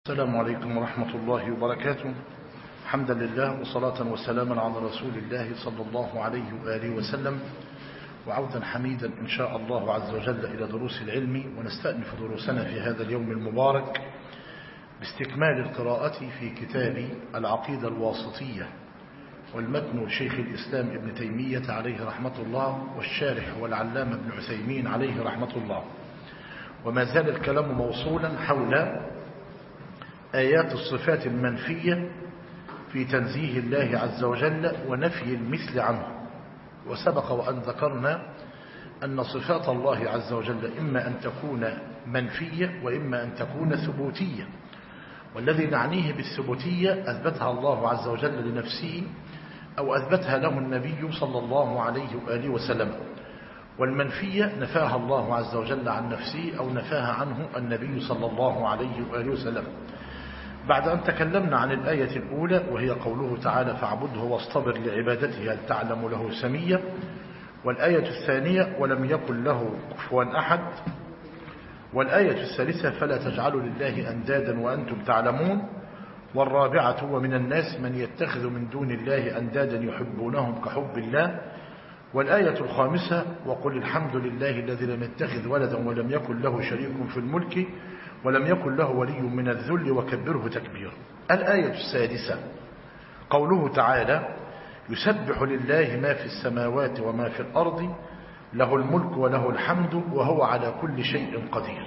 السلام عليكم ورحمة الله وبركاته. حمدا لله وصلاة وسلاما على رسول الله صلى الله عليه وآله وسلم، وعودا حميدا إن شاء الله عز وجل إلى دروس العلم، ونستأنف دروسنا في هذا اليوم المبارك باستكمال القراءة في كتاب العقيدة الواسطية، والمتن شيخ الإسلام ابن تيمية عليه رحمة الله، والشارح والعلامة ابن عثيمين عليه رحمة الله. وما زال الكلام موصولا حول آيات الصفات المنفية في تنزيه الله عز وجل ونفي المثل عنه. وسبق وأن ذكرنا أن صفات الله عز وجل إما أن تكون منفية وإما أن تكون ثبوتية، والذي نعنيه بالثبوتية أثبتها الله عز وجل لنفسه أو أثبتها له النبي صلى الله عليه وآله وسلم، والمنفية نفاها الله عز وجل عن نفسه أو نفاها عنه النبي صلى الله عليه وآله وسلم. بعد أن تكلمنا عن الآية الأولى وهي قوله تعالى فاعبده واصطبر لعبادته هل تعلم له سميا، والآية الثانية ولم يكن له كفوا أحد، والآية الثالثة فلا تجعلوا لله أندادا وأنتم تعلمون، والرابعة ومن الناس من يتخذ من دون الله أندادا يحبونهم كحب الله، والآية الخامسة وقل الحمد لله الذي لم يتخذ ولدا ولم يكن له شريك في الملك ولم يكن له ولي من الذل وكبره تكبيرا. الآية السادسة قوله تعالى يسبح لله ما في السماوات وما في الأرض له الملك وله الحمد وهو على كل شيء قدير.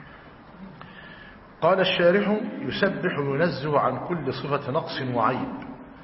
قال الشارح يسبح ينزه عن كل صفة نقص وعيب،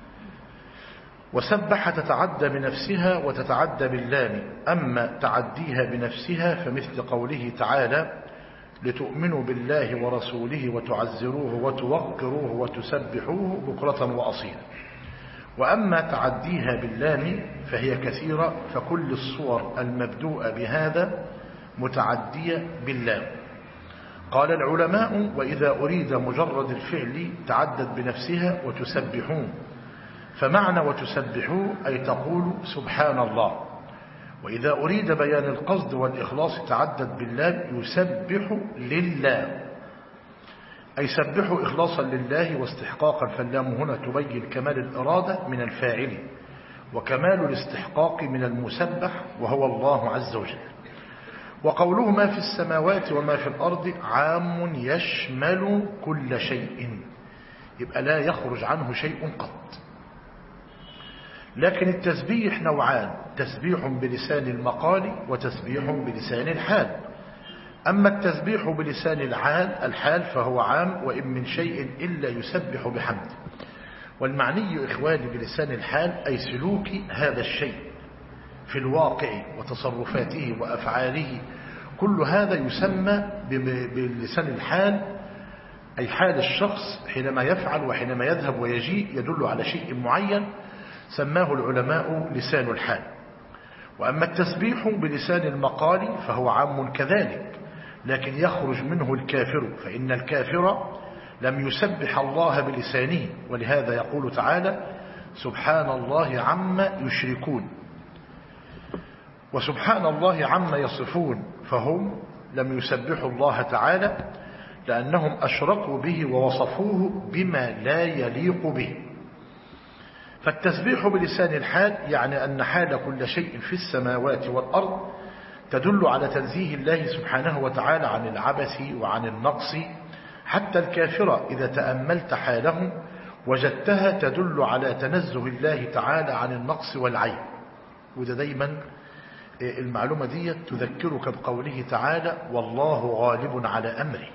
وسبح تتعدى بنفسها وتتعدى باللام، أما تعديها بنفسها فمثل قوله تعالى لتؤمنوا بالله ورسوله وتعزروه وتوقروه وتسبحوه بكرة وأصيلا. وأما تعديها باللام فهي كثيرة، فكل الصور المبدوءة بهذا متعدية باللام. قال العلماء وإذا أريد مجرد الفعل تعدت بنفسها وتسبحون، فمعنى وتسبحوه أي تقول سبحان الله. وإذا أريد بيان القصد والإخلاص تعدد بالله يسبح لله، أي سبحوا إخلاصا لله واستحقاقا، فاللام هنا تبين كمال الإرادة من الفاعل وكمال الاستحقاق من المسبح وهو الله عز وجل. وقوله ما في السماوات وما في الأرض عام يشمل كل شيء، يبقى لا يخرج عنه شيء قط. لكن التسبيح نوعان، تسبيح بلسان المقال وتسبيح بلسان الحال. أما التسبيح بلسان الحال فهو عام، وإن من شيء إلا يسبح بحمده. والمعني إخواني بلسان الحال أي سلوك هذا الشيء في الواقع وتصرفاته وأفعاله، كل هذا يسمى بلسان الحال، أي حال الشخص حينما يفعل وحينما يذهب ويجيء يدل على شيء معين، سماه العلماء لسان الحال. وأما التسبيح بلسان المقال فهو عام كذلك، لكن يخرج منه الكافر، فإن الكافر لم يسبح الله بلسانه، ولهذا يقول تعالى سبحان الله عما يشركون، وسبحان الله عما يصفون، فهم لم يسبحوا الله تعالى لأنهم أشركوا به ووصفوه بما لا يليق به. فالتسبيح بلسان الحال يعني أن حال كل شيء في السماوات والأرض تدل على تنزيه الله سبحانه وتعالى عن العبث وعن النقص. حتى الكافرة إذا تأملت حاله وجدتها تدل على تنزه الله تعالى عن النقص والعيب. وده دايما المعلومة دي تذكرك بقوله تعالى والله غالب على أمره،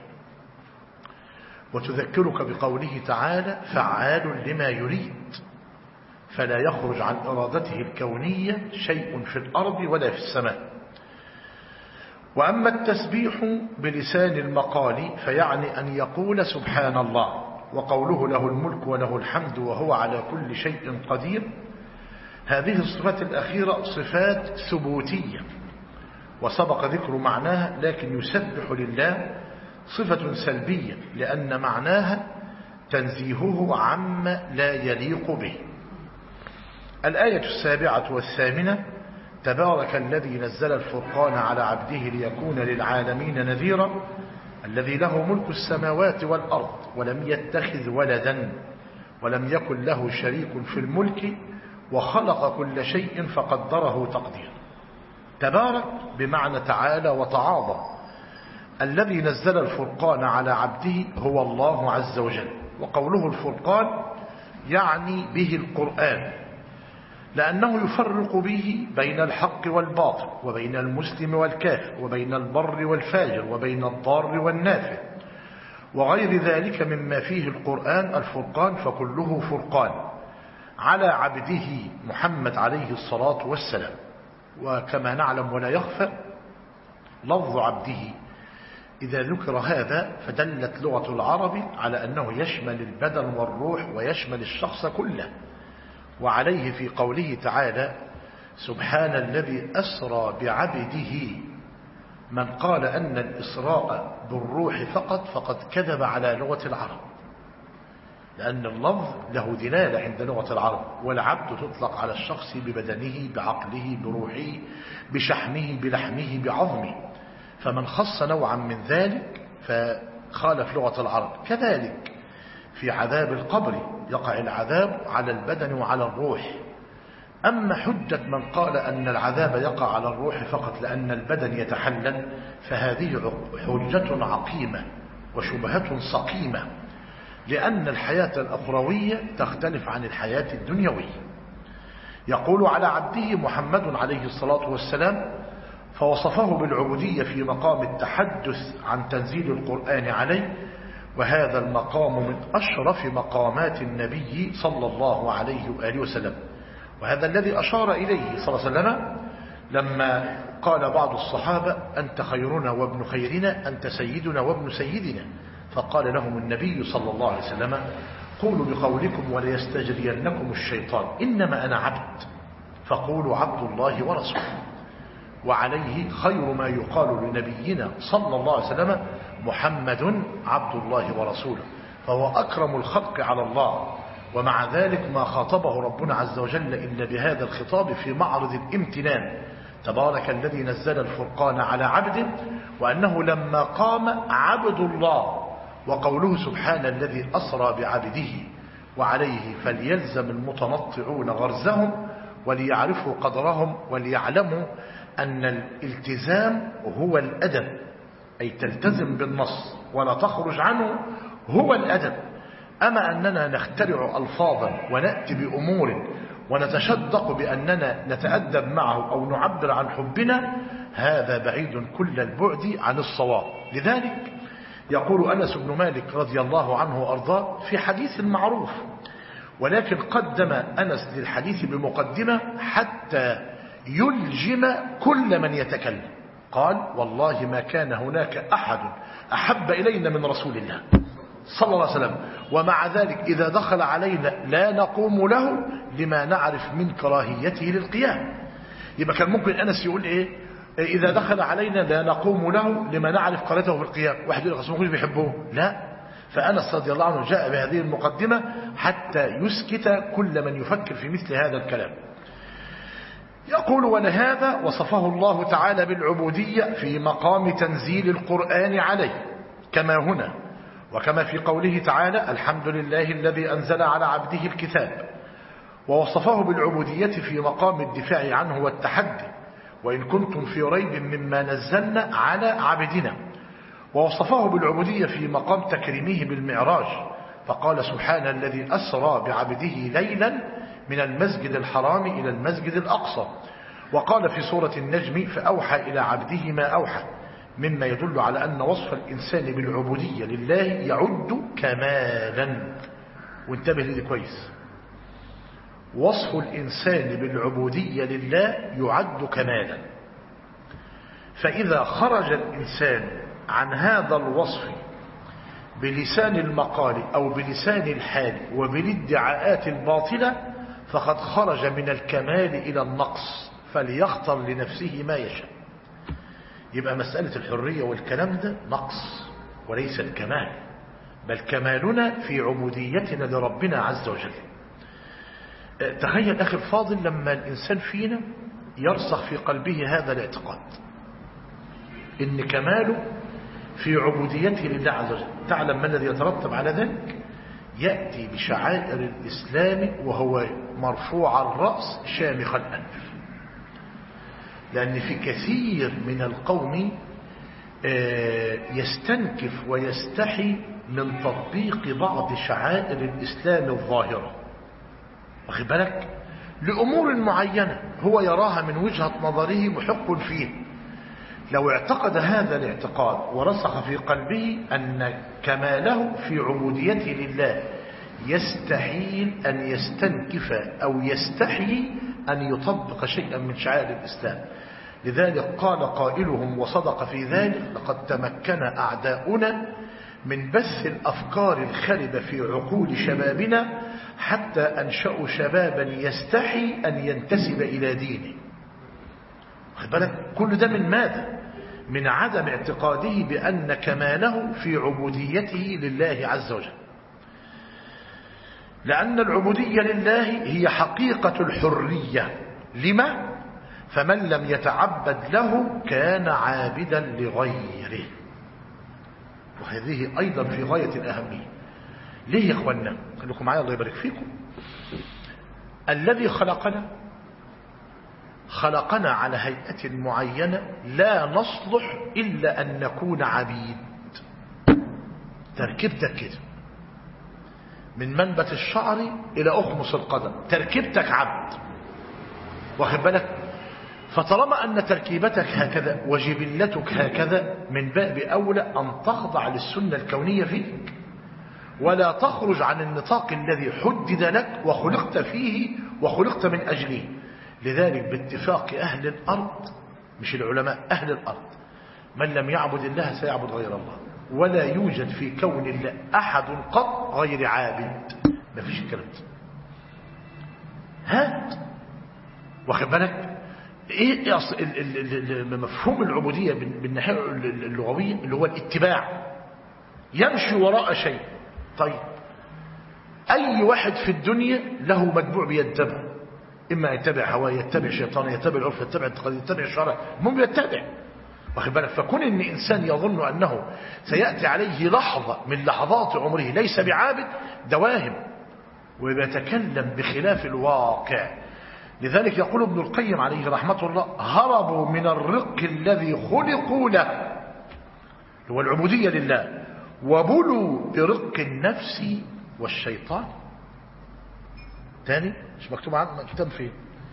وتذكرك بقوله تعالى فعال لما يريد، فلا يخرج عن إرادته الكونية شيء في الأرض ولا في السماء. وأما التسبيح بلسان المقال فيعني أن يقول سبحان الله، وقوله له الملك وله الحمد وهو على كل شيء قدير، هذه الصفات الأخيرة صفات ثبوتية وسبق ذكر معناها، لكن يسبح لله صفة سلبية لأن معناها تنزيهه عما لا يليق به. الآية السابعة والثامنة تبارك الذي نزل الفرقان على عبده ليكون للعالمين نذيرا، الذي له ملك السماوات والأرض ولم يتخذ ولدا ولم يكن له شريك في الملك وخلق كل شيء فقدره تقديرا. تبارك بمعنى تعالى وتعاظم. الذي نزل الفرقان على عبده هو الله عز وجل. وقوله الفرقان يعني به القرآن، لأنه يفرق به بين الحق والباطل وبين المسلم والكافر وبين البر والفاجر وبين الضار والنافع وغير ذلك مما فيه القرآن الفرقان، فكله فرقان على عبده محمد عليه الصلاة والسلام. وكما نعلم ولا يخفى، لفظ عبده إذا ذكر هذا فدلت لغة العرب على أنه يشمل البدن والروح ويشمل الشخص كله. وعليه في قوله تعالى سبحان الذي أسرى بعبده، من قال أن الإسراء بالروح فقد كذب على لغة العرب، لأن اللفظ له دلالة عند لغة العرب. والعبد تطلق على الشخص ببدنه بعقله بروحه بشحمه بلحمه بعظمه، فمن خص نوعا من ذلك فخالف لغة العرب. كذلك في عذاب القبر يقع العذاب على البدن وعلى الروح. أما حجة من قال أن العذاب يقع على الروح فقط لأن البدن يتحلل، فهذه حجة عقيمة وشبهة سقيمة، لأن الحياة الأخروية تختلف عن الحياة الدنيوية. يقول على عبده محمد عليه الصلاة والسلام، فوصفه بالعبودية في مقام التحدث عن تنزيل القرآن عليه، وهذا المقام من أشرف مقامات النبي صلى الله عليه وآله وسلم. وهذا الذي أشار إليه صلى الله عليه وسلم لما قال بعض الصحابة أنت خيرنا وابن خيرنا، أنت سيدنا وابن سيدنا، فقال لهم النبي صلى الله عليه وسلم قولوا بقولكم وليستجرينكم الشيطان، إنما أنا عبد فقولوا عبد الله ورسوله. وعليه خير ما يقال لنبينا صلى الله عليه وسلم محمد عبد الله ورسوله، فهو أكرم الخلق على الله. ومع ذلك ما خاطبه ربنا عز وجل إلا بهذا الخطاب في معرض الامتنان، تبارك الذي نزل الفرقان على عبده، وأنه لما قام عبد الله. وقوله سبحان الذي أسرى بعبده، وعليه فليلزم المتنطعون غرزهم وليعرفوا قدرهم وليعلموا أن الالتزام هو الأدب، أي تلتزم بالنص ولا تخرج عنه، هو الأدب. أما أننا نخترع ألفاظا ونأتي بأمور ونتشدق بأننا نتأدب معه أو نعبر عن حبنا، هذا بعيد كل البعد عن الصواب. لذلك يقول أنس بن مالك رضي الله عنه وأرضاه في حديث معروف، ولكن قدم أنس للحديث بمقدمة حتى يلجم كل من يتكلم. قال والله ما كان هناك أحد أحب إلينا من رسول الله صلى الله عليه وسلم، ومع ذلك إذا دخل علينا لا نقوم له لما نعرف من كراهيته للقيام. يبقى كان ممكن أنس يقول إيه؟ إذا دخل علينا لا نقوم له لما نعرف كراهيته في القيام. واحد يقول لك بيحبوه، لا. فأنس رضي الله عنه جاء بهذه المقدمة حتى يسكت كل من يفكر في مثل هذا الكلام. يقول ولهذا وصفه الله تعالى بالعبودية في مقام تنزيل القرآن عليه كما هنا، وكما في قوله تعالى الحمد لله الذي أنزل على عبده الكتاب. ووصفه بالعبودية في مقام الدفاع عنه والتحدي وإن كنتم في ريب مما نزلنا على عبدنا. ووصفه بالعبودية في مقام تكريمه بالمعراج، فقال سبحان الذي أسرى بعبده ليلا من المسجد الحرام إلى المسجد الأقصى. وقال في سورة النجم فأوحى إلى عبده ما أوحى، مما يدل على أن وصف الإنسان بالعبودية لله يعد كمالا. وانتبه لدي كويس، وصف الإنسان بالعبودية لله يعد كمالا. فإذا خرج الإنسان عن هذا الوصف بلسان المقال أو بلسان الحال وبالادعاءات الباطلة فقد خرج من الكمال إلى النقص، فليختر لنفسه ما يشاء. يبقى مسألة الحرية والكلام ده نقص وليس الكمال، بل كمالنا في عبوديتنا لربنا عز وجل. تخيل أخي الفاضل لما الإنسان فينا يرسخ في قلبه هذا الاعتقاد إن كماله في عبوديته لله عز وجل. تعلم ما الذي يترتب على ذلك؟ يأتي بشعائر الإسلام وهو مرفوع الرأس شامخ الأنف. لأن في كثير من القوم يستنكف ويستحي من تطبيق بعض شعائر الإسلام الظاهرة، واخد بالك، لأمور معينة هو يراها من وجهة نظره محق فيه. لو اعتقد هذا الاعتقاد ورسخ في قلبه أن كماله في عبوديته لله يستحيل أن يستنكف أو يستحي أن يطبق شيئا من شعائر الإسلام. لذلك قال قائلهم وصدق في ذلك: لقد تمكن أعداؤنا من بث الأفكار الخربة في عقول شبابنا حتى أنشأوا شبابا يستحي أن ينتسب إلى دينه. واخد بالك؟ كل ده من ماذا؟ من عدم اعتقاده بأن كماله في عبوديته لله عز وجل. لأن العبودية لله هي حقيقة الحرية. لما؟ فمن لم يتعبد له كان عابدا لغيره. وهذه أيضا في غاية الأهمية. ليه يا إخوانا؟ خليكم معايا الله يبارك فيكم. الذي خلقنا على هيئة معينة لا نصلح إلا أن نكون عبيد. تركيبتك كده من منبت الشعر إلى أخمص القدم، تركيبتك عبد، واخد بالك. فطالما أن تركيبتك هكذا وجبلتك هكذا، من باب أولى أن تخضع للسنة الكونية فيك ولا تخرج عن النطاق الذي حدد لك وخلقت فيه وخلقت من أجله. لذلك باتفاق أهل الأرض، مش العلماء، أهل الأرض، من لم يعبد الله سيعبد غير الله، ولا يوجد في كون الله أحد قط غير عابد. ما فيش الكلام ده. هات واخد بالك. ايه مفهوم العبودية بالناحية اللغوية؟ اللي هو الاتباع، يمشي وراء شيء. طيب اي واحد في الدنيا له متبوع بيتبع، اما يتبع هواه، يتبع شيطان، يتبع العرف، يتبع التقاليد، يتبع الشرع، المهم يتبع، واخد بالك. فكون ان انسان يظن انه سياتي عليه لحظه من لحظات عمره ليس بعابد، ده واهم ويتكلم بخلاف الواقع. لذلك يقول ابن القيم عليه رحمة الله: هربوا من الرق الذي خلقوا له، هو العبودية لله، وبلوا برق النفس والشيطان. تاني مش مكتوب عندنا، كتاب فين؟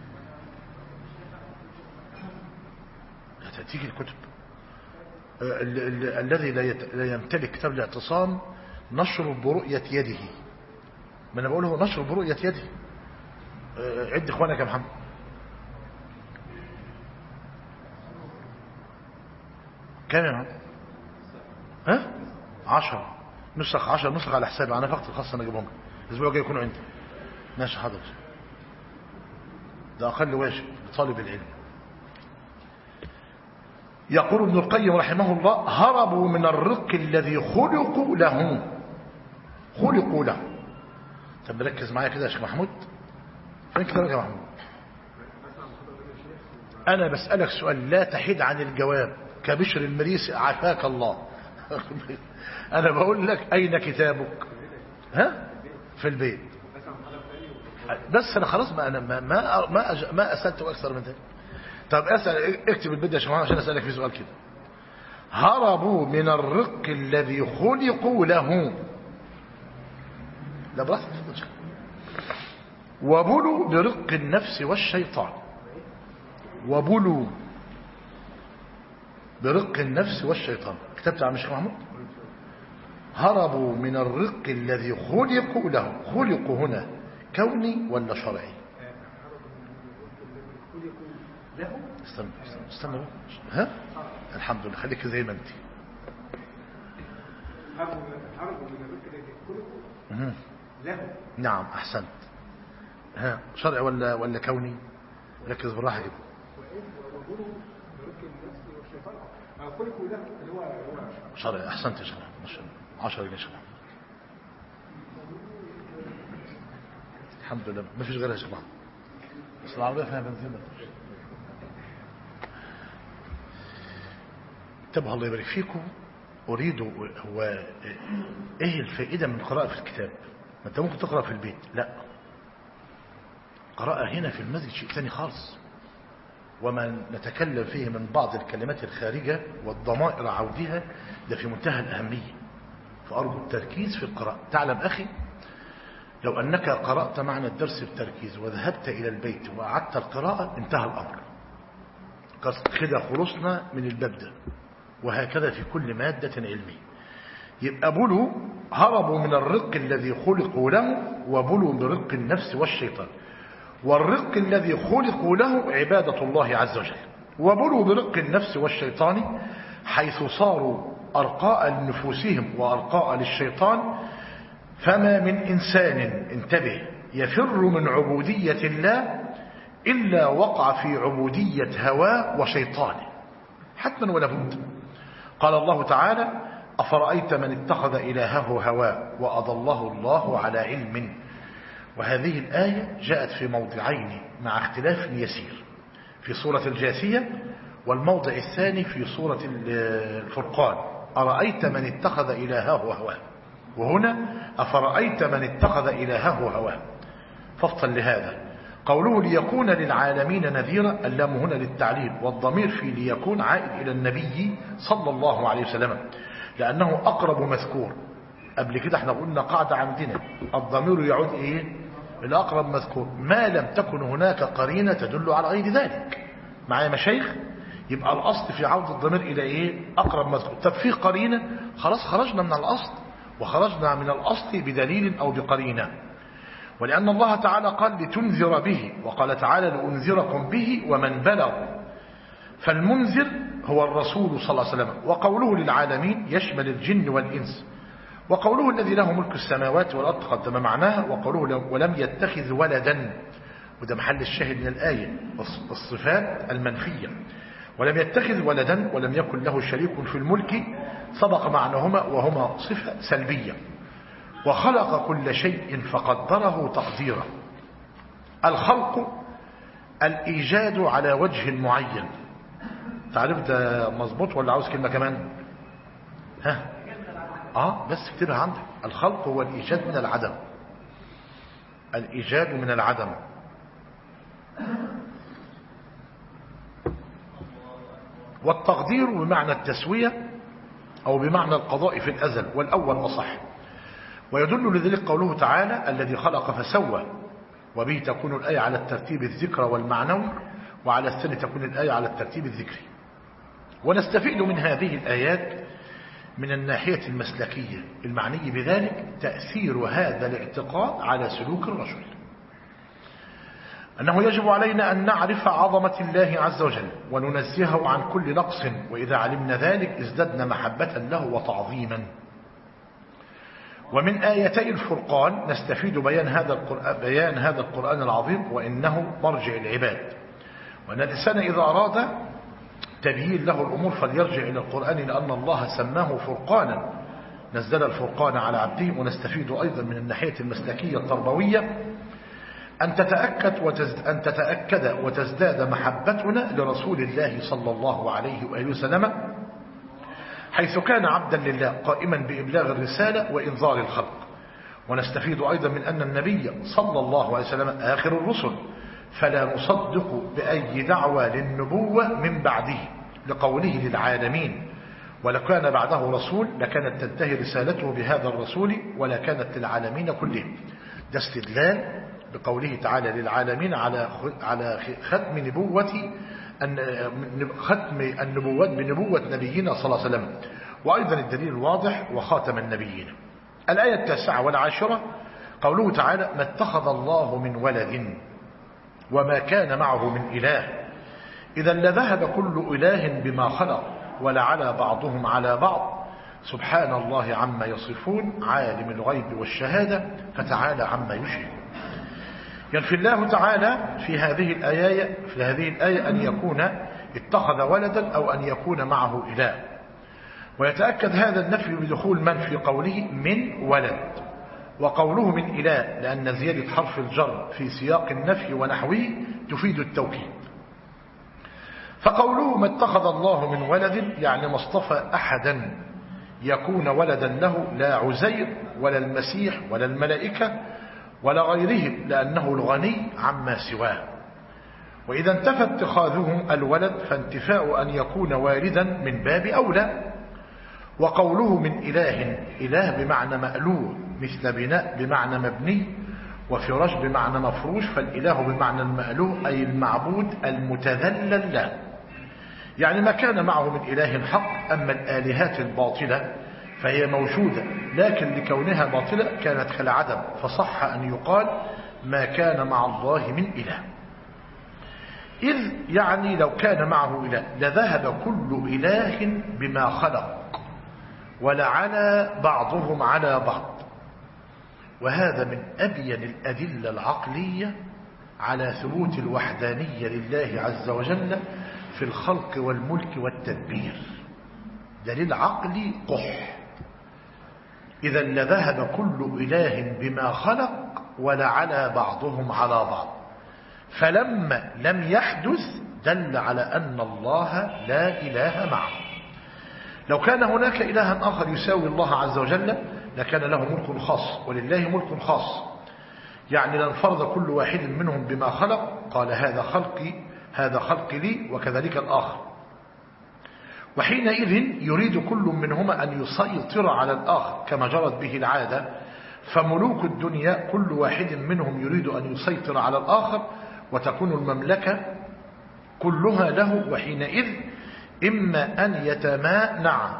هتأتيك الكتب. الذي لا يمتلك كتاب الاعتصام نشر برؤية يده. ما انا بقول هو نشر برؤية يده. عد اخوانك يا محمد. كام يا محمد؟ ها؟ 10 نسخ، 10 نسخ على حسابي انا فقط الخاصة. انا اجيبهم الاسبوع الجاي يكونوا عندي. ماشي حاضر. ده اقل واجب لطالب العلم. يقول ابن القيم رحمه الله: هربوا من الرق الذي خلقوا له. طب ركز معايا كده يا شيخ محمود. فين كتابك يا محمود؟ انا بسألك سؤال لا تحيد عن الجواب كبشر المريسي عافاك الله. انا بقول لك اين كتابك؟ ها؟ في البيت. بس انا خلاص ما اسألت اكثر من ذلك. طب اسأل، اكتب البيت يا شيخ محمود عشان اسألك في سؤال كده. هربوا من الرق الذي خلقوا له. لا براحتك. وبلوا برق النفس والشيطان. وبلوا برق النفس والشيطان. كتبت عن الشيخ محمود؟ هربوا من الرق الذي خلقوا له. خلقوا هنا كوني ولا شرعي؟ استنى بقى. ها؟ الحمد لله. خليك زي ما انت. هربوا من الرق الذي خلقوا له. نعم احسنت. ها شرعي ولا كوني؟ ركز بالراحه كده. شرعي. احسنت يا شيخ. 10 جنيه يا شيخ. الحمد لله ما فيش غيرها يا شيخ. بس العربيه فيها بنزين. انتبهوا الله يبارك فيكم. أريد هو إيه الفائدة من القراءة في الكتاب؟ ما أنت ممكن تقرأ في البيت. لا، قراءة هنا في المسجد شيء ثاني خالص، وما نتكلم فيه من بعض الكلمات الخارجة والضمائر عودها ده في منتهى الأهمية. فأرجو التركيز في القراءة. تعلم أخي، لو أنك قرأت معنا الدرس بتركيز وذهبت إلى البيت وأعدت القراءة انتهى الأمر، كده خلصنا من الباب ده. وهكذا في كل مادة علمية. يبقى بلوا هربوا من الرق الذي خلقوا له، وبلوا برق النفس والشيطان. والرق الذي خلقوا له عبادة الله عز وجل، وبلوا برق النفس والشيطان حيث صاروا أرقاء لنفوسهم وأرقاء للشيطان. فما من إنسان انتبه يفر من عبودية الله إلا وقع في عبودية هواه وشيطانه حتما ولا بد. قال الله تعالى: أفرأيت من اتخذ إلهه هواه وأضله الله على علم. وهذه الآية جاءت في موضعين مع اختلاف يسير، في سورة الجاثية، والموضع الثاني في سورة الفرقان: أرأيت من اتخذ إلهه هواه. وهنا أفرأيت من اتخذ إلهه هواه. فافطن لهذا قوله ليكون للعالمين نذيرا، اللام هنا للتعليل، والضمير في ليكون عائد إلى النبي صلى الله عليه وسلم، لأنه أقرب مذكور. قبل كده احنا قلنا قاعدة عندنا: الضمير يعود إيه؟ الأقرب مذكور، ما لم تكن هناك قرينة تدل على غير ذلك. معايا مشايخ؟ يبقى الأصل في عودة الضمير إلى إيه؟ أقرب مذكور. طب في قرينة، خلاص خرجنا من الأصل، وخرجنا من الأصل بدليل أو بقرينة. ولأن الله تعالى قال لتنذر به، وقال تعالى لأنذركم به ومن بلغ، فالمنذر هو الرسول صلى الله عليه وسلم. وقوله للعالمين يشمل الجن والإنس. وقوله الذي له ملك السماوات والأرض قدم معناها. وقوله ولم يتخذ ولدا، وده محل الشاهد من الآية، الصفات المنفية. ولم يتخذ ولدا ولم يكن له شريك في الملك، سبق معناهما وهما صفة سلبية. وخلق كل شيء فقدره تقديرا. الخلق الإيجاد على وجه معين. تعرف ده مظبوط ولا عاوز كلمة كمان؟ بس اكتبها عندك. الخلق هو الإيجاد من العدم، الإيجاد من العدم. والتقدير بمعنى التسوية أو بمعنى القضاء في الأزل، والأول أصح. ويدل لذلك قوله تعالى الذي خلق فسوى، وبه تكون الآية على الترتيب الذكرى والمعنوي، وعلى الثاني تكون الآية على الترتيب الذكري. ونستفيد من هذه الآيات من الناحية المسلكية المعني بذلك تأثير هذا الاعتقاد على سلوك الرجل، أنه يجب علينا أن نعرف عظمة الله عز وجل وننزهه عن كل نقص، وإذا علمنا ذلك ازددنا محبة له وتعظيما. ومن آيتي الفرقان نستفيد بيان هذا القرآن العظيم، وإنه مرجع العباد، وأن الإنسان إذا أراد تبيين له الأمور فليرجع إلى القرآن، لأن الله سماه فرقانا، نزل الفرقان على عبده. ونستفيد أيضا من الناحية المسلكية التربوية أن تتأكد وتزداد محبتنا لرسول الله صلى الله عليه وآله وسلم، حيث كان عبدا لله قائما بإبلاغ الرسالة وإنذار الخلق. ونستفيد أيضا من أن النبي صلى الله عليه وسلم آخر الرسل، فلا نصدق بأي دعوى للنبوة من بعده، لقوله للعالمين: ولو كان بعده رسول لكانت تنتهي رسالته بهذا الرسول ولا كانت للعالمين كلهم. ده استدلال بقوله تعالى للعالمين على ختم النبوات بنبوة نبينا صلى الله عليه وسلم. وأيضا الدليل الواضح: وخاتم النبيين. الآية 19 قوله تعالى: ما اتخذ الله من ولد وما كان معه من إله، إذا لذهب كل إله بما خلق ولعلى بعضهم على بعض، سبحان الله عما يصفون، عالم الغيب والشهادة فتعالى عما يشركون. ينفي الله تعالى في هذه الآية أن يكون اتخذ ولدا أو أن يكون معه إله. ويتأكد هذا النفي بدخول من في قوله من ولد، وقوله من إله، لأن زيادة حرف الجر في سياق النفي ونحوه تفيد التوكيد. فقوله ما اتخذ الله من ولد يعني ما اصطفى أحدا يكون ولدا له، لا عزير ولا المسيح ولا الملائكة ولا غيرهم، لأنه الغني عما سواه. وإذا انتفى اتخاذهم الولد فانتفاء أن يكون والدا من باب أولى. وقوله من إله بمعنى مألوه، مثل بناء بمعنى مبني، وفراش بمعنى مفروش، فالإله بمعنى المألوه أي المعبود المتذلل له، يعني ما كان معه من إله حق. أما الآلهات الباطلة فهي موجودة، لكن لكونها باطلة كانت كالعدم، فصح أن يقال ما كان مع الله من إله. إذ يعني لو كان معه إله لذهب كل إله بما خلق ولعلى بعضهم على بعض. وهذا من أبين الأدلة العقلية على ثبوت الوحدانية لله عز وجل في الخلق والملك والتدبير، دليل عقلي قح. إذا لذهب كل إله بما خلق ولعلى بعضهم على بعض، فلما لم يحدث دل على أن الله لا إله معه. لو كان هناك إلها آخر يساوي الله عز وجل لكان له ملك خاص، ولله ملك خاص، يعني لانفرد كل واحد منهم بما خلق، قال هذا خلقي لي وكذلك الآخر. وحينئذ يريد كل منهما أن يسيطر على الآخر كما جرت به العادة، فملوك الدنيا كل واحد منهم يريد أن يسيطر على الآخر وتكون المملكة كلها له. وحينئذ إما أن يتمانع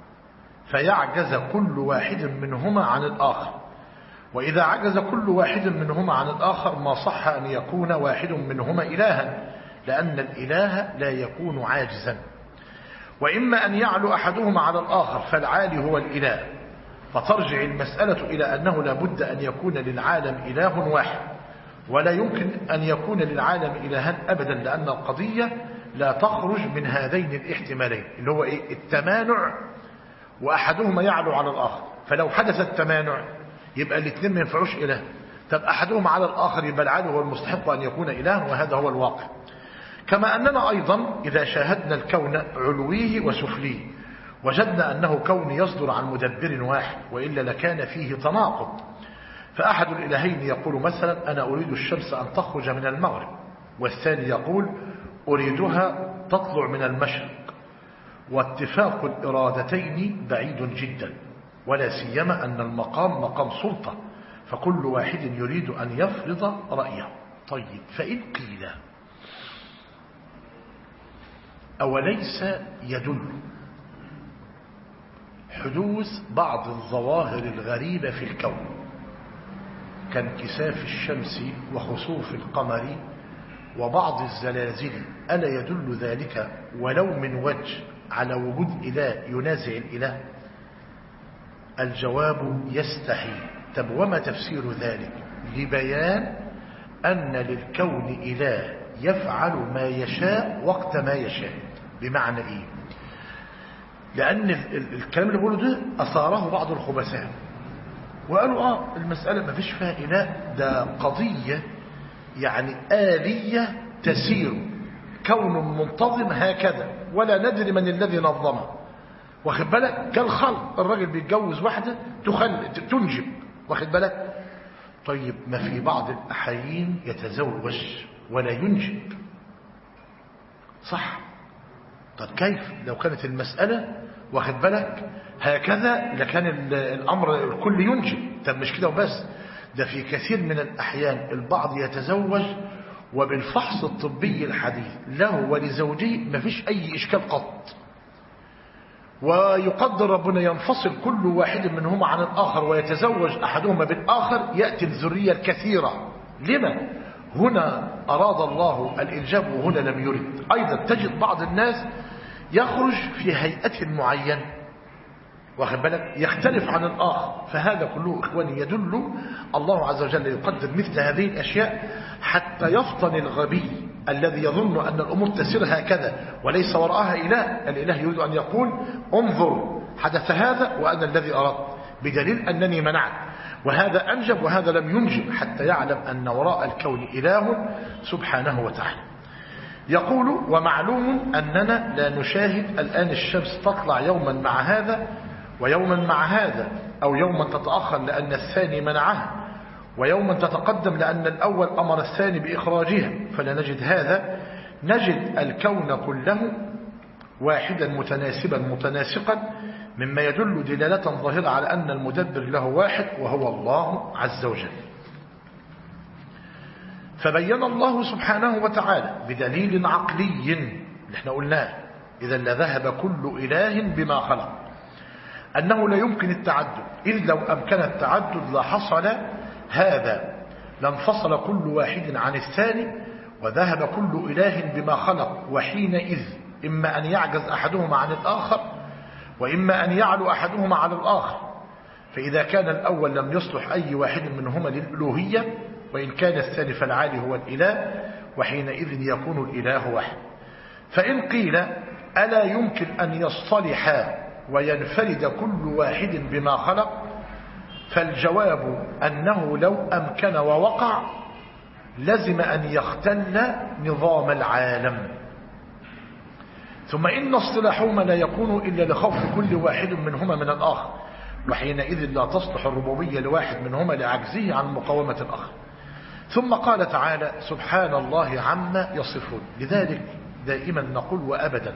فيعجز كل واحد منهما عن الآخر، وإذا عجز كل واحد منهما عن الآخر ما صح أن يكون واحد منهما إلها، لأن الإله لا يكون عاجزا. وإما أن يعلو أحدهما على الآخر فالعالي هو الإله، فترجع المسألة إلى أنه لا بد أن يكون للعالم إله واحد، ولا يمكن أن يكون للعالم إلهان أبدا، لأن القضية لا تخرج من هذين الاحتمالين اللي هو التمانع وأحدهما يعلو على الآخر. فلو حدث التمانع يبقى الاثنين ما ينفعوش إله، طب أحدهما على الآخر يبقى العالي هو المستحق أن يكون إله، وهذا هو الواقع. كما أننا أيضا إذا شاهدنا الكون علويه وسفليه وجدنا أنه كون يصدر عن مدبر واحد، وإلا لكان فيه تناقض. فأحد الإلهين يقول مثلا أنا أريد الشمس أن تخرج من المغرب، والثاني يقول أريدها تطلع من المشرق، واتفاق الإرادتين بعيد جدا، ولا سيما أن المقام مقام سلطة، فكل واحد يريد أن يفرض رأيه. طيب، فإن قيل أوليس يدل حدوث بعض الظواهر الغريبة في الكون كانكساف الشمس وخسوف القمر وبعض الزلازل، ألا يدل ذلك ولو من وجه على وجود إله ينازع الإله؟ الجواب يستحيل. طب وما تفسير ذلك؟ لبيان أن للكون إله يفعل ما يشاء وقت ما يشاء. بمعنى إيه؟ لأن الكلام اللي بقوله ده أثاره بعض الخبثاء وقالوا المسألة ما فيش فيها إله، ده قضية يعني آلية تسير، كون منتظم هكذا ولا ندري من الذي نظمه. واخد بالك؟ كالخلق، الراجل بيتجوز واحدة تنجب، واخد بالك؟ طيب ما في بعض الأحايين يتزوج ولا ينجب، صح؟ طب كيف لو كانت المسألة واخد بالك هكذا لكان الأمر الكل ينجب؟ طب مش كده وبس، ده في كثير من الأحيان البعض يتزوج وبالفحص الطبي الحديث له ولزوجه ما فيش أي إشكال قط، ويقدر ربنا ينفصل كل واحد منهما عن الآخر ويتزوج أحدهما بالآخر، يأتي الذرية الكثيرة. لما؟ هنا أراد الله الإنجاب وهنا لم يرد. أيضا تجد بعض الناس يخرج في هيئة معينة، واخد بالك، يختلف عن الآخر، فهذا كله إخواني يدل الله عز وجل يقدر مثل هذه الأشياء حتى يفطن الغبي الذي يظن أن الأمور تسير هكذا وليس وراءها إله. الإله يريد أن يقول انظر حدث هذا وأنا الذي أردت، بدليل أنني منعت، وهذا أنجب وهذا لم ينجب، حتى يعلم أن وراء الكون إله سبحانه وتعالى. يقول ومعلوم أننا لا نشاهد الآن الشمس تطلع يوما مع هذا ويوما مع هذا، أو يوما تتأخر لأن الثاني منعها، ويوما تتقدم لأن الأول أمر الثاني بإخراجها، فلا نجد هذا. نجد الكون كله واحدا متناسبا متناسقا، مما يدل دلالة ظاهرة على أن المدبر له واحد وهو الله عز وجل. فبين الله سبحانه وتعالى بدليل عقلي اللي احنا قلناه، إذا لذهب كل إله بما خلق، أنه لا يمكن التعدد، إذ لو أمكن التعدد لحصل هذا، لانفصل كل واحد عن الثاني وذهب كل إله بما خلق، وحينئذ إما أن يعجز أحدهما عن الآخر، وإما أن يعلو أحدهما على الآخر. فإذا كان الأول لم يصلح أي واحد منهما للألوهية، وإن كان الثاني فالعالي هو الإله، وحينئذ يكون الإله واحد. فإن قيل ألا يمكن أن يصطلحا وينفرد كل واحد بما خلق، فالجواب أنه لو أمكن ووقع لزم أن يختل نظام العالم. ثم إن اصطلاحهما لا يكون إلا لخوف كل واحد منهما من الآخر، وحينئذ لا تصلح الربوبية لواحد منهما لعجزه عن مقاومة الآخر. ثم قال تعالى سبحان الله عما يصفون. لذلك دائما نقول وأبدا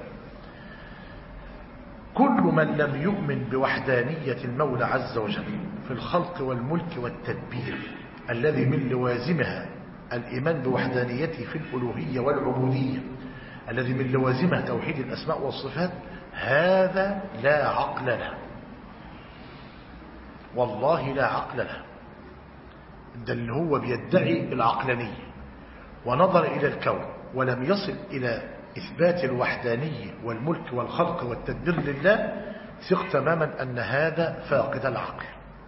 كل من لم يؤمن بوحدانية المولى عز وجل في الخلق والملك والتدبير، الذي من لوازمها الإيمان بوحدانيته في الألوهية والعبودية، الذي من لوازمها توحيد الأسماء والصفات، هذا لا عقل له، والله لا عقل له. ده اللي هو بيدعي العقلانية ونظر إلى الكون ولم يصل إلى إثبات الوحدانية والملك والخلق والتدبير لله، ثق تماما أن هذا فاقد العقل.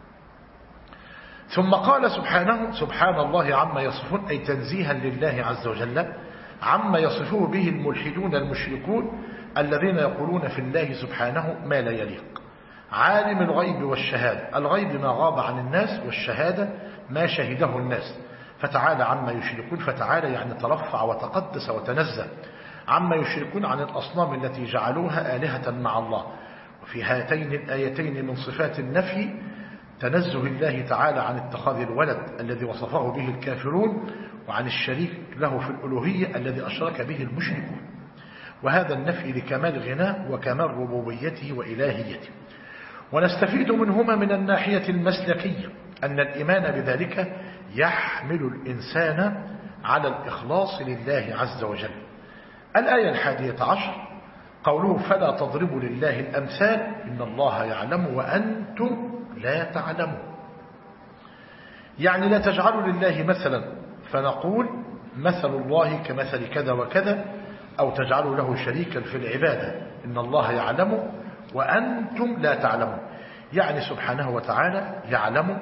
ثم قال سبحانه سبحان الله عما يصفون، أي تنزيها لله عز وجل عما يصفه به الملحدون المشركون الذين يقولون في الله سبحانه ما لا يليق. عالم الغيب والشهادة، الغيب ما غاب عن الناس، والشهادة ما شهده الناس، فتعالى عما يشركون. فتعالى يعني ترفع وتقدس وتنزه عما يشركون عن الأصنام التي جعلوها آلهة مع الله. وفي هاتين الآيتين من صفات النفي تنزه الله تعالى عن اتخاذ الولد الذي وصفه به الكافرون، وعن الشريك له في الألوهية الذي أشرك به المشركون. وهذا النفي لكمال غناه وكمال ربوبيته وإلهيته. ونستفيد منهما من الناحية المسلكية أن الإيمان بذلك يحمل الإنسان على الإخلاص لله عز وجل. الآية 11 قوله فلا تضربوا لله الأمثال إن الله يعلم وأنتم لا تعلمون. يعني لا تجعلوا لله مثلا فنقول مثل الله كمثل كذا وكذا، أو تجعلوا له شريكا في العبادة إن الله يعلم وأنتم لا تعلمون. يعني سبحانه وتعالى يعلم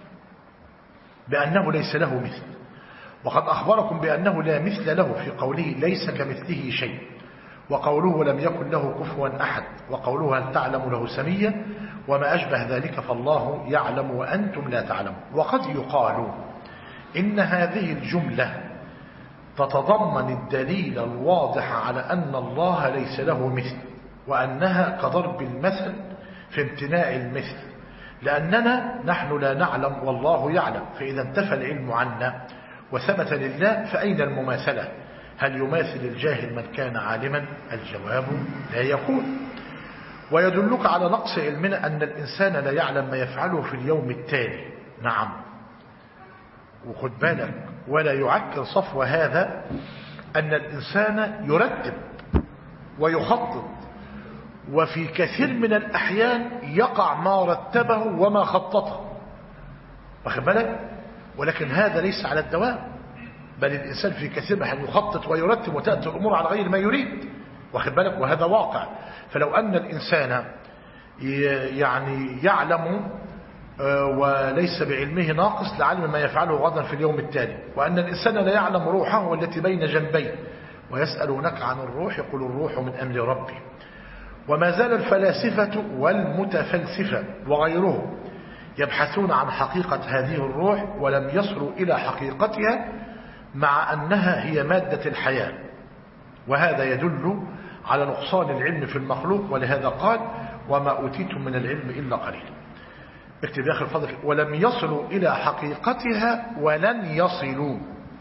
بأنه ليس له مثل، وقد أخبركم بأنه لا مثل له في قوله ليس كمثله شيء، وقوله ولم يكن له كفوا أحد، وقوله هل تعلم له سميا، وما أشبه ذلك. فالله يعلم وأنتم لا تعلمون. وقد يقال إن هذه الجملة تتضمن الدليل الواضح على أن الله ليس له مثل، وأنها كضرب المثل في امتناع المثل، لأننا نحن لا نعلم والله يعلم. فإذا انتفى العلم عنا وثبت لله فأين المماثلة؟ هل يماثل الجاهل من كان عالما؟ الجواب لا يكون. ويدلك على نقص علمنا أن الإنسان لا يعلم ما يفعله في اليوم التالي. نعم، وخد بالك ولا يعكر صفو هذا أن الإنسان يرتب ويخطط، وفي كثير من الأحيان يقع ما رتبه وما خططه، واخد بالك؟ ولكن هذا ليس على الدوام، بل الإنسان في كثير من الأحيان يخطط ويرتب وتأتي الأمور على غير ما يريد، واخد بالك؟ وهذا واقع. فلو أن الإنسان يعني يعلم وليس بعلمه ناقص لعلم ما يفعله غدا في اليوم التالي. وأن الإنسان لا يعلم روحه والتي بين جنبيه، ويسألونك عن الروح قل الروح من أمر ربي. وما زال الفلاسفة والمتفلسفة وغيرهم يبحثون عن حقيقة هذه الروح ولم يصلوا إلى حقيقتها، مع أنها هي مادة الحياة. وهذا يدل على نقصان العلم في المخلوق. ولهذا قال وما أوتيتم من العلم إلا قليلا. اكتب يا أخي الفضل ولم يصلوا إلى حقيقتها ولن يصلوا،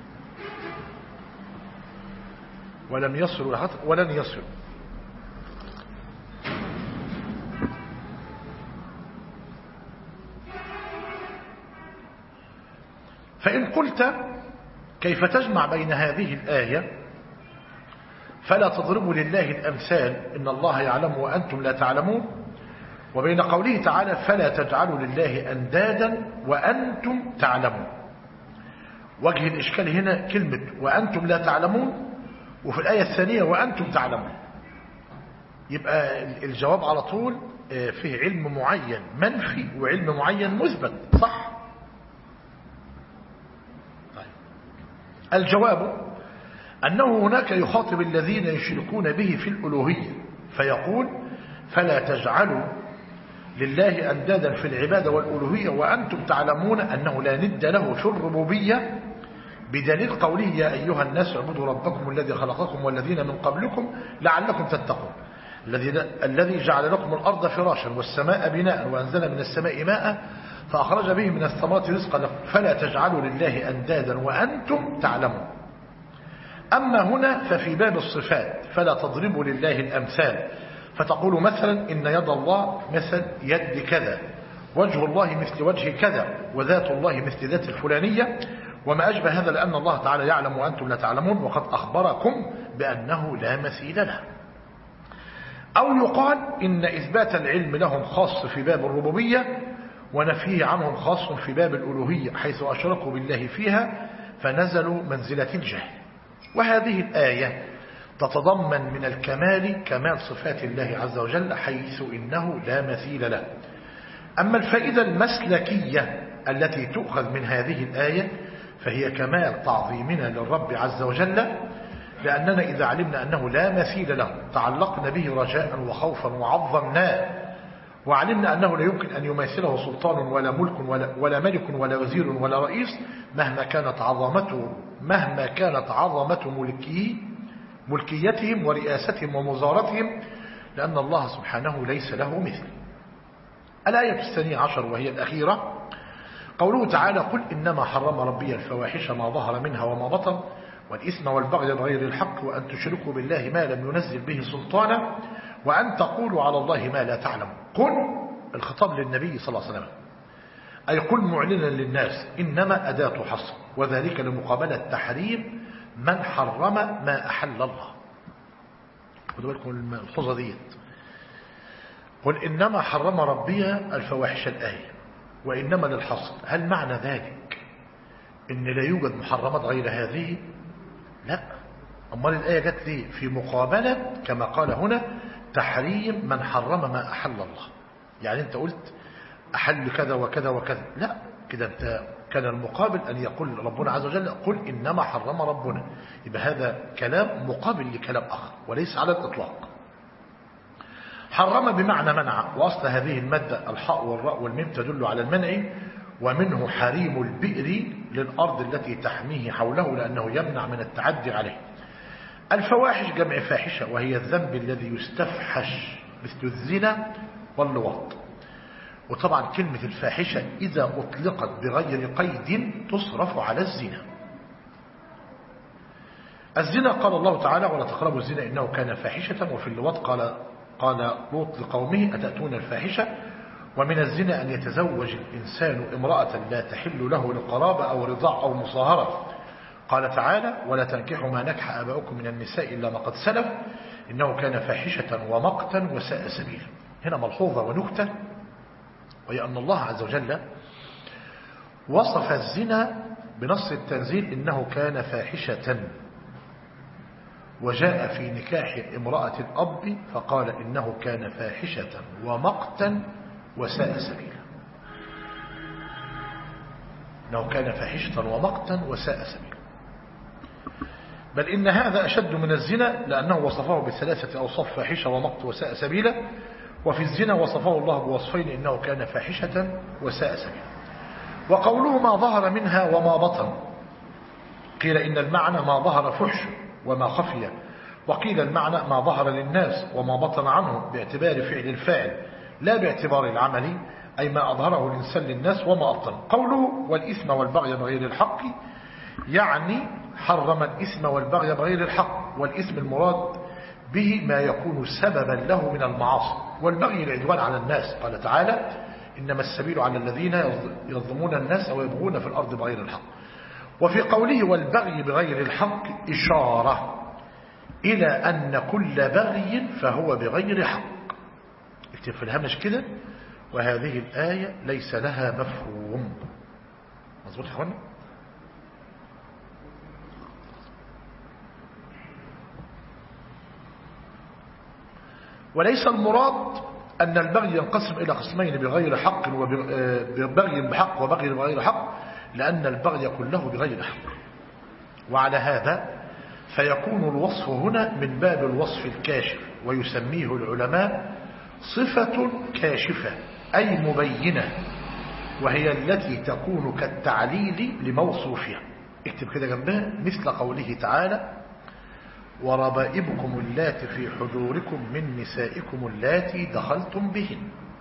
ولم يصلوا ولن يصلوا. فإن قلت كيف تجمع بين هذه الآية فلا تضربوا لله الأمثال إن الله يعلم وأنتم لا تعلمون، وبين قوله تعالى فلا تجعلوا لله أندادا وأنتم تعلمون، وجه الإشكال هنا كلمة وأنتم لا تعلمون، وفي الآية الثانية وأنتم تعلمون. يبقى الجواب على طول فيه علم معين منفي وعلم معين مثبت، صح؟ الجواب أنه هناك يخاطب الذين يشركون به في الألوهية فيقول فلا تجعلوا لله أندادا في العبادة والألوهية وأنتم تعلمون أنه لا ند له في الربوبية، بدليل قوله يا أيها الناس اعبدوا ربكم الذي خلقكم والذين من قبلكم لعلكم تتقون، الذي جعل لكم الأرض فراشا والسماء بناء وأنزل من السماء ماء فأخرج به من الثمرات رزقا لكم فلا تجعلوا لله أندادا وأنتم تعلمون. أما هنا ففي باب الصفات فلا تضربوا لله الأمثال فتقولوا مثلا إن يد الله مثل يد كذا، وجه الله مثل وجه كذا، وذات الله مثل ذات الفلانية وما أشبه هذا، لأن الله تعالى يعلم وأنتم لا تعلمون وقد أخبركم بأنه لا مثيل له. أو يقال إن إثبات العلم لهم خاص في باب الربوبية ونفيه عنهم خاص في باب الألوهية حيث أشركوا بالله فيها فنزلوا منزلة الجهل. وهذه الآية تتضمن من الكمال كمال صفات الله عز وجل حيث إنه لا مثيل له. أما الفائدة المسلكية التي تؤخذ من هذه الآية فهي كمال تعظيمنا للرب عز وجل، لأننا إذا علمنا أنه لا مثيل له تعلقنا به رجاء وخوفا وعظمناه، وعلمنا أنه لا يمكن أن يماثله سلطان ولا ملك ولا ملك ولا وزير ولا رئيس مهما كانت عظمة ملكيتهم ورئاستهم ومزارتهم، لأن الله سبحانه ليس له مثل. الآية الثانية عشر وهي الأخيرة قوله تعالى قل إنما حرم ربي الفواحش ما ظهر منها وما بطن والإثم والبغي بغير الحق وأن تشركوا بالله ما لم ينزل به سلطانا وأن تقولوا على الله ما لا تعلمون. قل الخطاب للنبي صلى الله عليه وسلم، أي قل معلنا للناس إنما أداة حصر، وذلك لمقابلة تحريم من حرم ما أحل الله. خذوا بالكم الملحوظة ديت، قل إنما حرم ربي الفواحش الآية وإنما للحصر. هل معنى ذلك إن لا يوجد محرمات غير هذه؟ لا، أمال الآية جت ليه في مقابلة كما قال هنا تحريم من حرم ما أحل الله. يعني أنت قلت أحل كذا وكذا وكذا، لا كده أنت كان المقابل أن يقول ربنا عز وجل قل إنما حرم ربنا، يبقى هذا كلام مقابل لكلام آخر وليس على الإطلاق. حرم بمعنى منع، وأصل هذه المادة الحاء والراء والميم تدل على المنع، ومنه حريم البئر للأرض التي تحميه حوله لأنه يمنع من التعدي عليه. الفواحش جمع فاحشة وهي الذنب الذي يستفحش مثل الزنا واللواط. وطبعا كلمة الفاحشة إذا أطلقت بغير قيد تصرف على الزنا. الزنا قال الله تعالى ولا تقربوا الزنا إنه كان فاحشة، وفي اللواط قال لوط لقومه أتأتون الفاحشة. ومن الزنا أن يتزوج الإنسان امرأة لا تحل له لقرابة أو رضاع أو مصاهرة. قال تعالى ولا تنكحوا ما نكح آباؤكم من النساء إلا ما قد سلف إنه كان فاحشة ومقتا وساء سبيلا. هنا ملحوظة ونكتة، وهي أن الله عز وجل وصف الزنا بنص التنزيل إنه كان فاحشة، وجاء في نكاح امرأة الأب فقال إنه كان فاحشة ومقتا وساء سبيلا. إنه كان فاحشة ومقتا وساء سبيلا، بل إن هذا أشد من الزنا لأنه وصفه بثلاثة أوصاف فاحشة ومقت وساء سبيلا، وفي الزنا وصفه الله بوصفين إنه كان فاحشة وساء سبيلا. وقوله ما ظهر منها وما بطن، قيل إن المعنى ما ظهر فحش وما خفي، وقيل المعنى ما ظهر للناس وما بطن عنه باعتبار فعل الفاعل، لا باعتبار العمل أي ما أظهره الإنسان للناس وما أبطن. قوله والإثم والبغي بغير الحق يعني حرم الإثم والبغي بغير الحق، والإثم المراد به ما يكون سببا له من المعاصي، والبغي العدوان على الناس. قال تعالى إنما السبيل على الذين يظلمون الناس ويبغون في الأرض بغير الحق. وفي قوله والبغي بغير الحق إشارة إلى أن كل بغي فهو بغير حق. اكتب في الهمش كده: وهذه الآية ليس لها مفهوم. مظبوط يا اخوانا؟ وليس المراد أن البغي ينقسم إلى قسمين: بغير حق وبغي بحق وبغي بغير حق، لأن البغي كله بغير حق. وعلى هذا فيكون الوصف هنا من باب الوصف الكاشف، ويسميه العلماء صفة كاشفة أي مبينة، وهي التي تكون كالتعليل لموصوفها. اكتب كده جنبها: مثل قوله تعالى وربائبكم اللاتي في حجوركم من نسائكم اللاتي دخلتم بهن.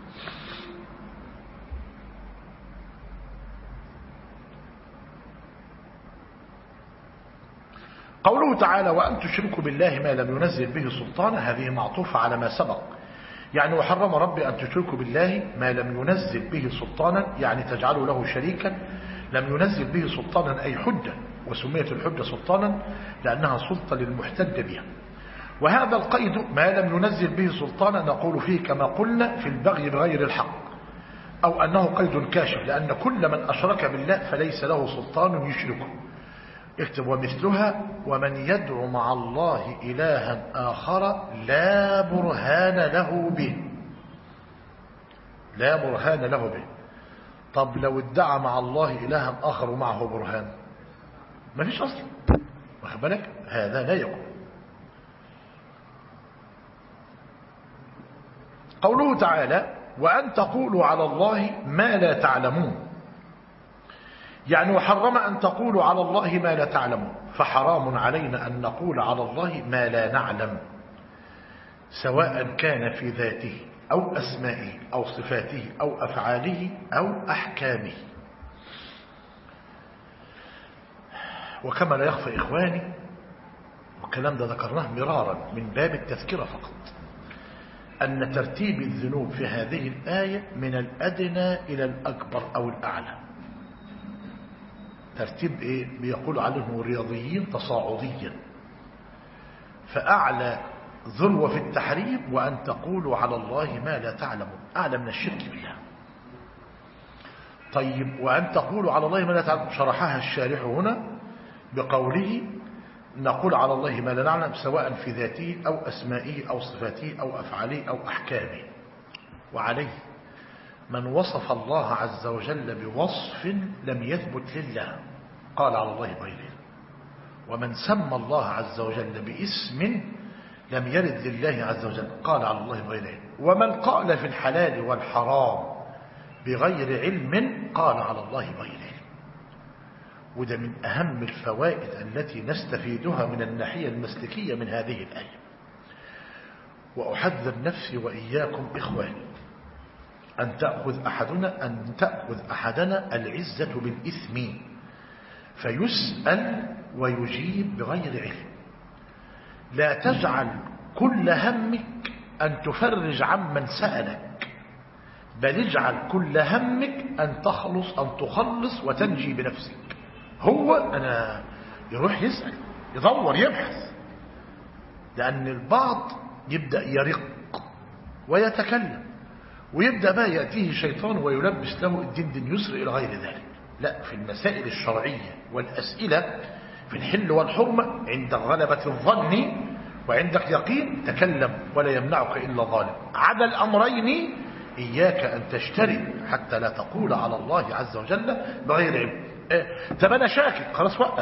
قوله تعالى وأن تشركوا بالله ما لم ينزل به سلطانا، هذه معطوفة على ما سبق، يعني وحرم ربي أن تشركوا بالله ما لم ينزل به سلطانا، يعني تجعلوا له شريكا لم ينزل به سلطانا أي حجة، وسميت الحجة سلطانا لأنها سلطة للمحتج بها. وهذا القيد ما لم ينزل به سلطانا نقول فيه كما قلنا في البغي بغير الحق، أو أنه قيد كاشف، لأن كل من أشرك بالله فليس له سلطان يشركه. اكتب ومثلها ومن يدعو مع الله إلها آخر لا برهان له به. لا برهان له به. طب لو ادعى مع الله إلها آخر ومعه برهان ما فيش أصلا، واخد بالك؟ هذا لا يكون. قوله تعالى وأن تقولوا على الله ما لا تعلمون، يعني وحرم أن تقولوا على الله ما لا تعلمون، فحرام علينا أن نقول على الله ما لا نعلم، سواء كان في ذاته أو أسمائه أو صفاته أو أفعاله أو أحكامه. وكما لا يخفى إخواني، والكلام ده ذكرناه مرارا من باب التذكرة فقط، أن ترتيب الذنوب في هذه الآية من الأدنى إلى الأكبر أو الأعلى. ترتيب إيه؟ بيقول عليه الرياضيين تصاعديا، فأعلى ذروة في التحريم وأن تقولوا على الله ما لا تعلمون، أعلى من الشرك بالله. طيب وأن تقولوا على الله ما لا تعلمون شرحها الشارح هنا بقوله نقول على الله ما لا نعلم سواء في ذاته أو أسمائه أو صفاته أو أفعاله أو أحكامه. وعليه من وصف الله عز وجل بوصف لم يثبت لله قال على الله غيره، ومن سمى الله عز وجل باسم لم يرد لله عز وجل قال على الله غيره، ومن قال في الحلال والحرام بغير علم قال على الله غيره. وده من أهم الفوائد التي نستفيدها من الناحية المسلكية من هذه الآية. وأحذر نفسي وإياكم إخواني أن تأخذ أحدنا العزة بالإثم فيسأل ويجيب بغير علم. لا تجعل كل همك أن تفرج عمن سألك، بل اجعل كل همك أن تخلص وتنجي بنفسك. هو أنا يروح يسأل يدور يبحث، لأن البعض يبدأ يرق ويتكلم ويبدأ بقى يأتيه شيطان ويلبس له الدين دين يسر إلى غير ذلك. لا، في المسائل الشرعية والأسئلة في الحل والحرمة عند غلبة الظن وعندك يقين تكلم ولا يمنعك إلا ظالم. عدا الأمرين إياك أن تشتري حتى لا تقول على الله عز وجل بغير علم. طب أنا شاكك، خلاص وقف.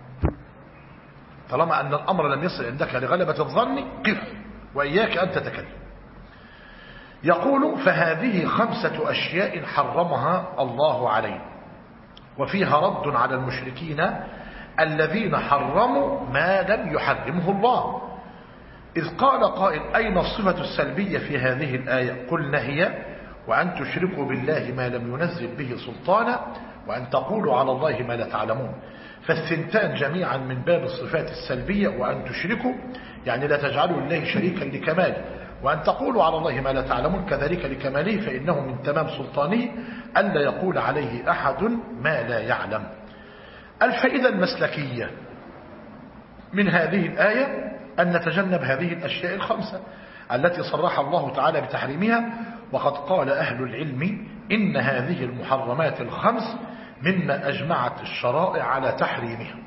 طالما أن الأمر لم يصل عندك لغلبة الظن قف وإياك أن تتكلم. يقول فهذه 5 أشياء حرمها الله عليه، وفيها رد على المشركين الذين حرموا ما لم يحرمه الله، إذ قال قائل أين الصفة السلبية في هذه الآية؟ قلنا هي وأن تشركوا بالله ما لم ينزل به سلطانا وأن تقولوا على الله ما لا تعلمون. فالثنتان جميعا من باب الصفات السلبية، وأن تشركوا يعني لا تجعلوا الله شريكا لكماله، وأن تقولوا على الله ما لا تعلمون كذلك لكماله، فإنه من تمام سلطانه ألا يقول عليه أحد ما لا يعلم. الفائدة المسلكية من هذه الآية أن نتجنب هذه الأشياء الخمسة التي صرح الله تعالى بتحريمها، وقد قال أهل العلم إن هذه المحرمات الخمس مما أجمعت الشرائع على تحريمها.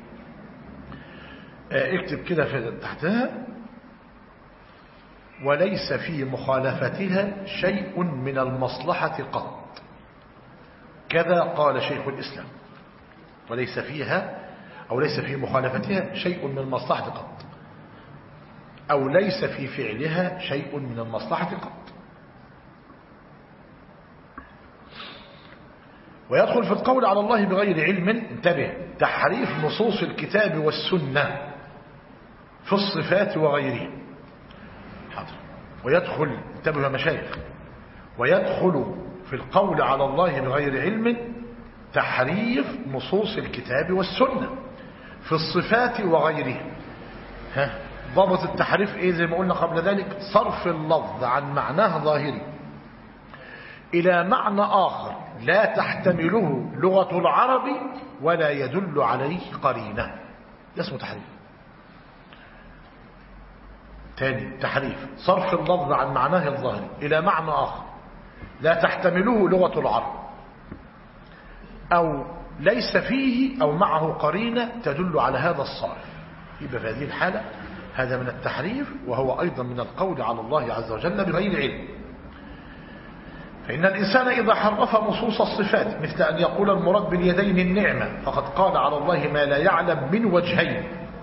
اكتب كده في تحتها: وليس في مخالفتها شيء من المصلحة قط. كذا قال شيخ الإسلام: وليس فيها أو ليس في مخالفتها شيء من المصلحة قط، أو ليس في فعلها شيء من المصلحة قط. ويدخل في القول على الله بغير علم، انتبه، تحريف نصوص الكتاب والسنة في الصفات وغيرها. حاضر. ويدخل، انتبه يا مشايخ، ويدخل في القول على الله بغير علم تحريف نصوص الكتاب والسنة في الصفات وغيرها. ضابط التحريف ايه؟ زي ما قلنا قبل ذلك: صرف اللفظ عن معناه ظاهري إلى معنى آخر لا تحتمله لغة العرب ولا يدل عليه قرينة. ده اسمه تحريف. تاني: تحريف صرف اللفظ عن معناه الظاهري إلى معنى آخر لا تحتمله لغة العرب، أو ليس فيه أو معه قرينة تدل على هذا الصرف. يبقى في هذه الحالة هذا من التحريف، وهو أيضا من القول على الله عز وجل بغير علم. فإن الإنسان إذا حرف نصوص الصفات مثل أن يقول المراد باليدين النعمة فقد قال على الله ما لا يعلم من وجهين: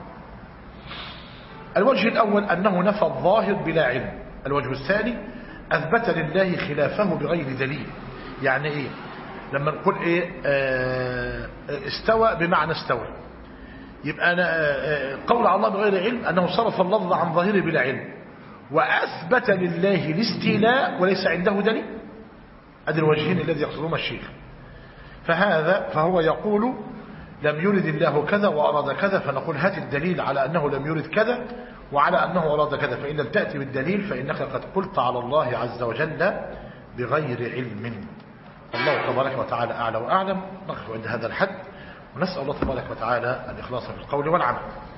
الوجه الأول أنه نفى الظاهر بلا علم، الوجه الثاني أثبت لله خلافه بغير دليل. يعني إيه؟ لما نقول إيه استوى بمعنى استوى، يبقى أنا قول على الله بغير علم أنه صرف اللفظ عن ظاهره بلا علم، وأثبت لله الاستيلاء وليس عنده دليل. هذه الوجهين الذي يقصدهما الشيخ. فهو يقول لم يرد الله كذا وأراد كذا، فنقول هات الدليل على أنه لم يرد كذا وعلى أنه أراد كذا، فإن لم تأتي بالدليل فإنك قد قلت على الله عز وجل بغير علم. الله تبارك وتعالى أعلى وأعلم. نقف عند هذا الحد، ونسأل الله تبارك وتعالى الإخلاص في القول والعمل.